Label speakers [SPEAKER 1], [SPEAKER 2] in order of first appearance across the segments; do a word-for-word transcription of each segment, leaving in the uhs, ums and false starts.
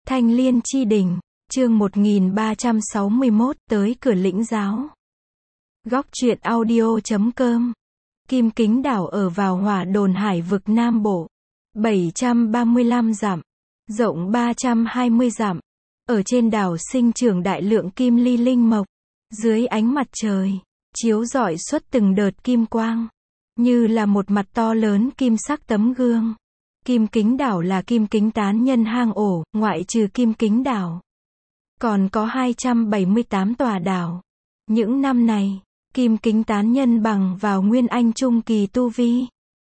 [SPEAKER 1] Thanh Liên Chi Đỉnh, chương một nghìn ba trăm sáu mươi mốt, tới cửa lĩnh giáo. Góc truyện audio chấm com. Kim Kính Đảo ở vào Hỏa Đồn Hải vực Nam Bộ, bảy trăm ba mươi lăm dặm, rộng ba trăm hai mươi dặm. Ở trên đảo sinh trưởng đại lượng kim ly linh mộc, dưới ánh mặt trời, chiếu rọi xuất từng đợt kim quang, như là một mặt to lớn kim sắc tấm gương. Kim Kính Đảo là Kim Kính Tán Nhân hang ổ, ngoại trừ Kim Kính Đảo, còn có hai trăm bảy mươi tám tòa đảo. Những năm này, Kim Kính Tán Nhân bằng vào Nguyên Anh Trung Kỳ tu vi,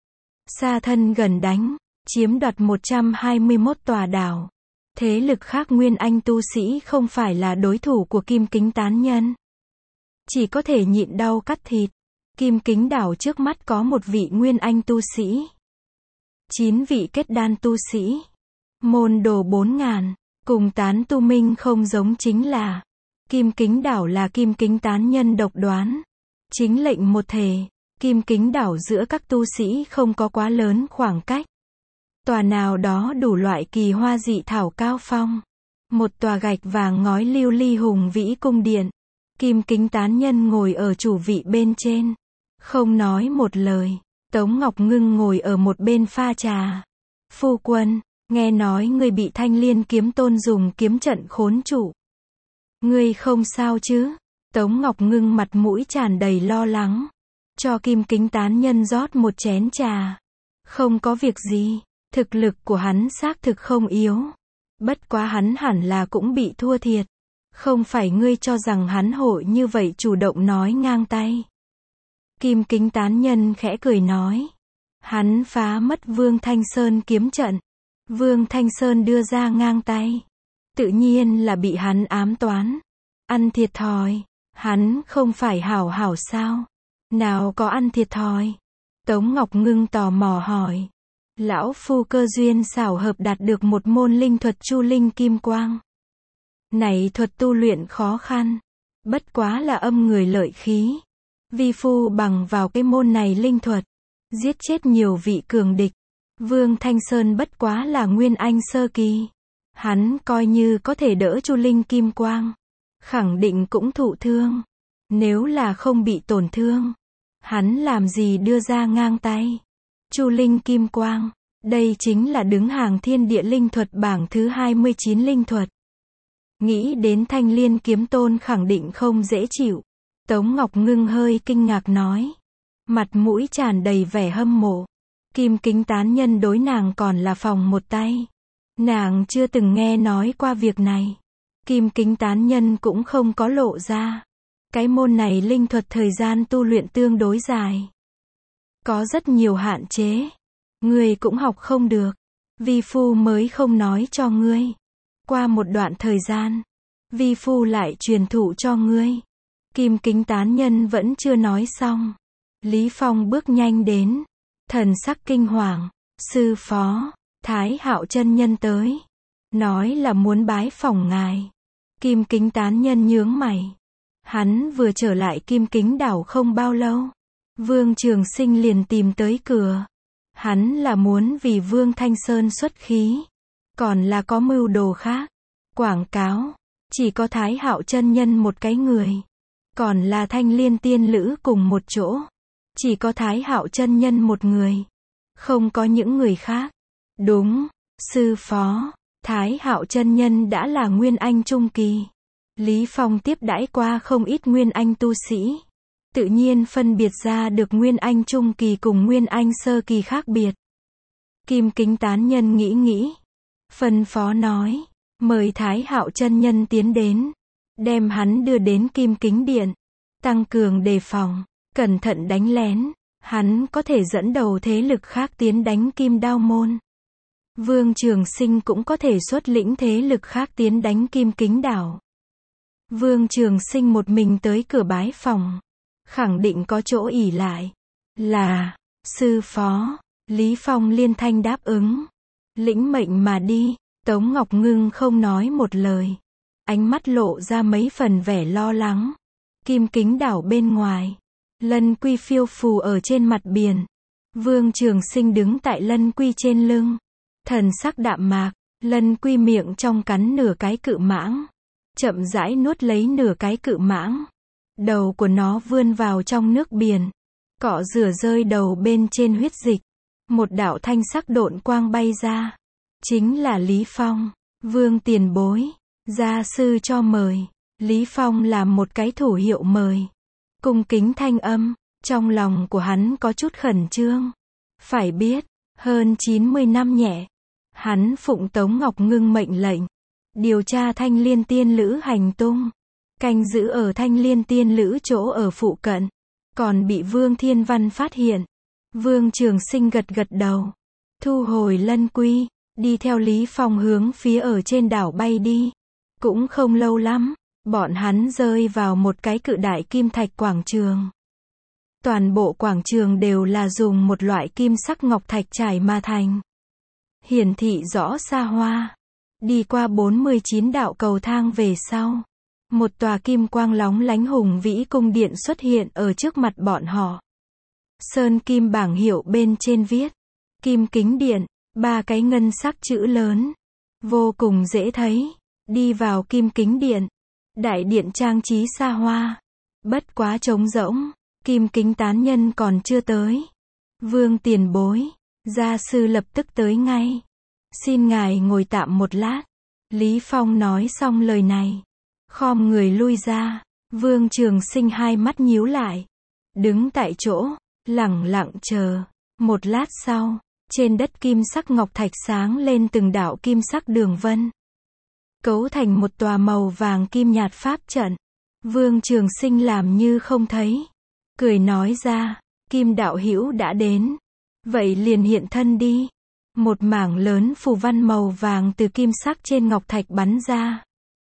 [SPEAKER 1] xa thân gần đánh, chiếm đoạt một trăm hai mươi mốt tòa đảo. Thế lực khác Nguyên Anh tu sĩ không phải là đối thủ của Kim Kính Tán Nhân, chỉ có thể nhịn đau cắt thịt. Kim Kính Đảo trước mắt có một vị Nguyên Anh tu sĩ, chín vị kết đan tu sĩ, môn đồ bốn ngàn, cùng tán tu minh không giống chính là, Kim Kính Đảo là Kim Kính Tán Nhân độc đoán, chính lệnh một thể. Kim Kính Đảo giữa các tu sĩ không có quá lớn khoảng cách. Tòa nào đó đủ loại kỳ hoa dị thảo cao phong. Một tòa gạch vàng ngói lưu ly hùng vĩ cung điện. Kim Kính Tán Nhân ngồi ở chủ vị bên trên, không nói một lời. Tống Ngọc Ngưng ngồi ở một bên pha trà. Phu quân, nghe nói ngươi bị Thanh Liên kiếm tôn dùng kiếm trận khốn trụ. Ngươi không sao chứ? Tống Ngọc Ngưng mặt mũi tràn đầy lo lắng, cho Kim Kính Tán Nhân rót một chén trà. Không có việc gì, thực lực của hắn xác thực không yếu. Bất quá hắn hẳn là cũng bị thua thiệt. Không phải ngươi cho rằng hắn hội như vậy chủ động nói ngang tay. Kim Kính Tán Nhân khẽ cười nói. Hắn phá mất Vương Thanh Sơn kiếm trận. Vương Thanh Sơn đưa ra ngang tay. Tự nhiên là bị hắn ám toán. Ăn thiệt thòi. Hắn không phải hảo hảo sao? Nào có ăn thiệt thòi? Tống Ngọc Ngưng tò mò hỏi. Lão phu cơ duyên xảo hợp đạt được một môn linh thuật Chu Linh Kim Quang. Này thuật tu luyện khó khăn. Bất quá là âm người lợi khí. Vi phu bằng vào cái môn này linh thuật, giết chết nhiều vị cường địch. Vương Thanh Sơn bất quá là Nguyên Anh sơ kỳ. Hắn coi như có thể đỡ Chu Linh Kim Quang, khẳng định cũng thụ thương. Nếu là không bị tổn thương, hắn làm gì đưa ra ngang tay. Chu Linh Kim Quang, đây chính là đứng hàng thiên địa linh thuật bảng thứ hai mươi chín linh thuật. Nghĩ đến Thanh Liên kiếm tôn khẳng định không dễ chịu. Tống Ngọc Ngưng hơi kinh ngạc nói. Mặt mũi tràn đầy vẻ hâm mộ. Kim Kính Tán Nhân đối nàng còn là phòng một tay. Nàng chưa từng nghe nói qua việc này. Kim Kính Tán Nhân cũng không có lộ ra. Cái môn này linh thuật thời gian tu luyện tương đối dài, có rất nhiều hạn chế. Ngươi cũng học không được. Vi phu mới không nói cho ngươi. Qua một đoạn thời gian, vi phu lại truyền thụ cho ngươi. Kim Kính Tán Nhân vẫn chưa nói xong. Lý Phong bước nhanh đến, thần sắc kinh hoàng. Sư phó, Thái Hạo chân nhân tới, nói là muốn bái phỏng ngài. Kim Kính Tán Nhân nhướng mày. Hắn vừa trở lại Kim Kính Đảo không bao lâu, Vương Trường Sinh liền tìm tới cửa. Hắn là muốn vì Vương Thanh Sơn xuất khí, còn là có mưu đồ khác. Quảng cáo, chỉ có Thái Hạo chân nhân một cái người, còn là Thanh Liên tiên lữ cùng một chỗ. Chỉ có Thái Hạo chân nhân một người, không có những người khác. Đúng, sư phó, Thái Hạo chân nhân đã là Nguyên Anh Trung Kỳ. Lý Phong tiếp đãi qua không ít Nguyên Anh tu sĩ, tự nhiên phân biệt ra được Nguyên Anh Trung Kỳ cùng Nguyên Anh Sơ Kỳ khác biệt. Kim Kính Tán Nhân nghĩ nghĩ, phân phó nói, mời Thái Hạo chân nhân tiến đến, đem hắn đưa đến Kim Kính Điện, tăng cường đề phòng, cẩn thận đánh lén. Hắn có thể dẫn đầu thế lực khác tiến đánh Kim Đao Môn. Vương Trường Sinh cũng có thể xuất lĩnh thế lực khác tiến đánh Kim Kính Đảo. Vương Trường Sinh một mình tới cửa bái phòng, khẳng định có chỗ ỷ lại. Là, sư phó. Lý Phong liên thanh đáp ứng. Lĩnh mệnh mà đi. Tống Ngọc Ngưng không nói một lời, ánh mắt lộ ra mấy phần vẻ lo lắng. Kim Kính Đảo bên ngoài, Lân Quy phiêu phù ở trên mặt biển. Vương Trường Sinh đứng tại Lân Quy trên lưng, thần sắc đạm mạc, Lân Quy miệng trong cắn nửa cái cự mãng, chậm rãi nuốt lấy nửa cái cự mãng. Đầu của nó vươn vào trong nước biển, cọ rửa rơi đầu bên trên huyết dịch. Một đạo thanh sắc độn quang bay ra. Chính là Lý Phong. Vương tiền bối, gia sư cho mời. Lý Phong làm một cái thủ hiệu mời. Cung kính thanh âm, trong lòng của hắn có chút khẩn trương. Phải biết, hơn chín mươi năm nhẹ, hắn phụng Tống Ngọc Ngưng mệnh lệnh, điều tra Thanh Liên Tiên Lữ hành tung, canh giữ ở Thanh Liên Tiên Lữ chỗ ở phụ cận, còn bị Vương Thiên Văn phát hiện. Vương Trường Sinh gật gật đầu, thu hồi Lân Quy, đi theo Lý Phong hướng phía ở trên đảo bay đi. Cũng không lâu lắm, bọn hắn rơi vào một cái cự đại kim thạch quảng trường. Toàn bộ quảng trường đều là dùng một loại kim sắc ngọc thạch trải mà thành. Hiển thị rõ xa hoa. Đi qua bốn mươi chín đạo cầu thang về sau, một tòa kim quang lóng lánh hùng vĩ cung điện xuất hiện ở trước mặt bọn họ. Sơn kim bảng hiệu bên trên viết Kim Kính Điện, ba cái ngân sắc chữ lớn, vô cùng dễ thấy. Đi vào Kim Kính Điện, đại điện trang trí xa hoa, bất quá trống rỗng. Kim Kính tán nhân còn chưa tới. Vương tiền bối, gia sư lập tức tới ngay. Xin ngài ngồi tạm một lát. Lý Phong nói xong lời này, khom người lui ra. Vương Trường Sinh hai mắt nhíu lại, đứng tại chỗ, lẳng lặng chờ. Một lát sau, trên đất kim sắc ngọc thạch sáng lên từng đạo kim sắc đường vân, cấu thành một tòa màu vàng kim nhạt pháp trận. Vương Trường Sinh làm như không thấy, cười nói ra, Kim đạo hữu đã đến, vậy liền hiện thân đi. Một mảng lớn phù văn màu vàng từ kim sắc trên ngọc thạch bắn ra.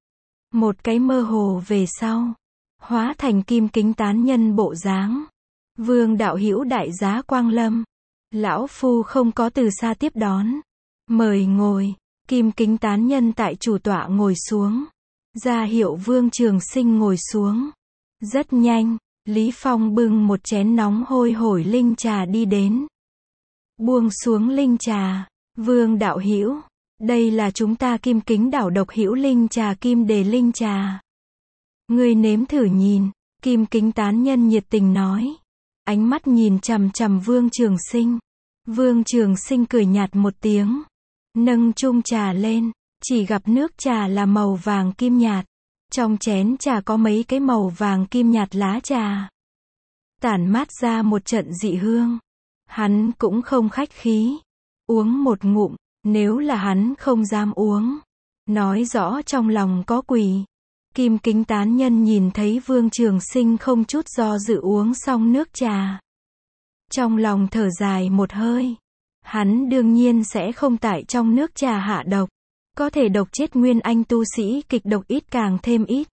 [SPEAKER 1] Một cái mơ hồ về sau, hóa thành Kim Kính tán nhân bộ dáng. Vương đạo hữu đại giá quang lâm, lão phu không có từ xa tiếp đón, mời ngồi. Kim Kính tán nhân tại chủ tọa ngồi xuống, ra hiệu Vương Trường Sinh ngồi xuống. Rất nhanh, Lý Phong bưng một chén nóng hôi hổi linh trà đi đến. Buông xuống linh trà, Vương đạo hữu, đây là chúng ta Kim Kính đảo độc hữu linh trà Kim Đề linh trà. Ngươi nếm thử nhìn. Kim Kính tán nhân nhiệt tình nói, ánh mắt nhìn chằm chằm Vương Trường Sinh. Vương Trường Sinh cười nhạt một tiếng, nâng chung trà lên, chỉ gặp nước trà là màu vàng kim nhạt. Trong chén trà có mấy cái màu vàng kim nhạt lá trà, tản mát ra một trận dị hương. Hắn cũng không khách khí, uống một ngụm, nếu là hắn không dám uống, nói rõ trong lòng có quỷ. Kim Kính tán nhân nhìn thấy Vương Trường Sinh không chút do dự uống xong nước trà, trong lòng thở dài một hơi. Hắn đương nhiên sẽ không tại trong nước trà hạ độc, có thể độc chết nguyên anh tu sĩ kịch độc ít càng thêm ít.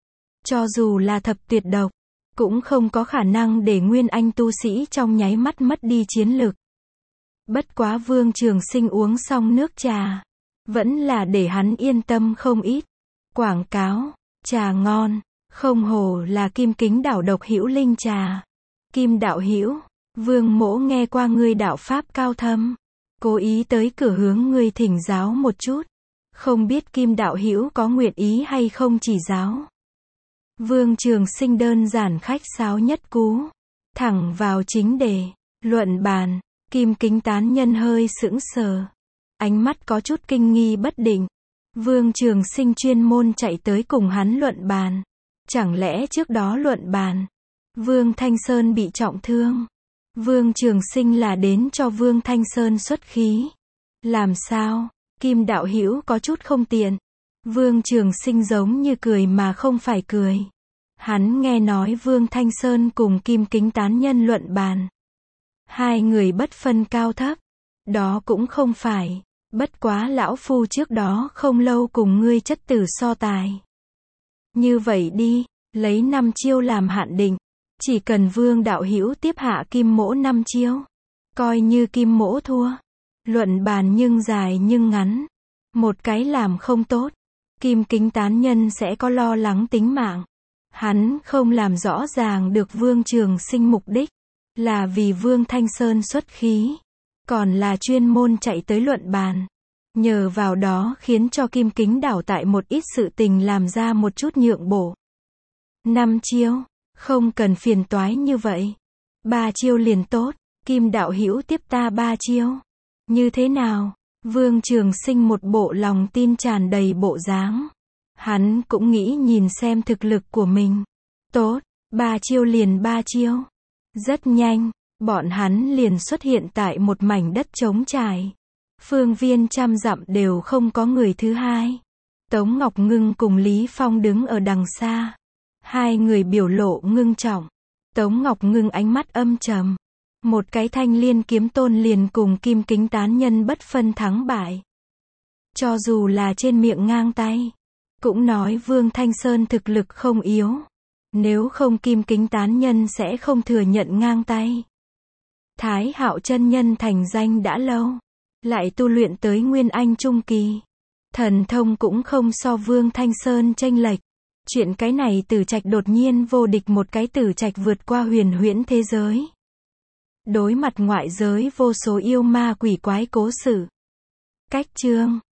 [SPEAKER 1] Cho dù là thập tuyệt độc, cũng không có khả năng để nguyên anh tu sĩ trong nháy mắt mất đi chiến lực. Bất quá Vương Trường Sinh uống xong nước trà, vẫn là để hắn yên tâm không ít. Quảng cáo, trà ngon, không hổ là Kim Kính đảo độc hữu linh trà. Kim đạo hữu, Vương mỗ nghe qua ngươi đạo pháp cao thâm, cố ý tới cửa hướng ngươi thỉnh giáo một chút. Không biết Kim đạo hữu có nguyện ý hay không chỉ giáo. Vương Trường Sinh đơn giản khách sáo nhất cú, thẳng vào chính đề, luận bàn. Kim Kính tán nhân hơi sững sờ, ánh mắt có chút kinh nghi bất định. Vương Trường Sinh chuyên môn chạy tới cùng hắn luận bàn, chẳng lẽ trước đó luận bàn, Vương Thanh Sơn bị trọng thương, Vương Trường Sinh là đến cho Vương Thanh Sơn xuất khí. Làm sao? Kim đạo hữu có chút không tiện. Vương Trường Sinh giống như cười mà không phải cười. Hắn nghe nói Vương Thanh Sơn cùng Kim Kính tán nhân luận bàn, hai người bất phân cao thấp. Đó cũng không phải, bất quá lão phu trước đó không lâu cùng ngươi chất tử so tài. Như vậy đi, lấy năm chiêu làm hạn định, chỉ cần Vương đạo hữu tiếp hạ Kim mỗ năm chiêu, coi như Kim mỗ thua. Luận bàn nhưng dài nhưng ngắn, một cái làm không tốt, Kim Kính tán nhân sẽ có lo lắng tính mạng. Hắn không làm rõ ràng được Vương Trường Sinh mục đích, là vì Vương Thanh Sơn xuất khí, còn là chuyên môn chạy tới luận bàn. Nhờ vào đó khiến cho Kim Kính Đảo tại một ít sự tình làm ra một chút nhượng bộ. Năm chiêu, không cần phiền toái như vậy. Ba chiêu liền tốt, Kim đạo hữu tiếp ta ba chiêu. Như thế nào? Vương Trường Sinh một bộ lòng tin tràn đầy bộ dáng. Hắn cũng nghĩ nhìn xem thực lực của mình. Tốt, ba chiêu liền ba chiêu. Rất nhanh, bọn hắn liền xuất hiện tại một mảnh đất trống trải. Phương viên trăm dặm đều không có người thứ hai. Tống Ngọc Ngưng cùng Lý Phong đứng ở đằng xa. Hai người biểu lộ ngưng trọng. Tống Ngọc Ngưng ánh mắt âm trầm. Một cái thanh liên kiếm tôn liền cùng Kim Kính tán nhân bất phân thắng bại. Cho dù là trên miệng ngang tay, cũng nói Vương Thanh Sơn thực lực không yếu. Nếu không Kim Kính tán nhân sẽ không thừa nhận ngang tay. Thái Hạo chân nhân thành danh đã lâu, lại tu luyện tới Nguyên Anh trung kỳ. Thần thông cũng không so Vương Thanh Sơn chênh lệch. Chuyện cái này Tử Trạch đột nhiên vô địch một cái Tử Trạch vượt qua huyền huyễn thế giới. Đối mặt ngoại giới vô số yêu ma quỷ quái cố sự. Cách chương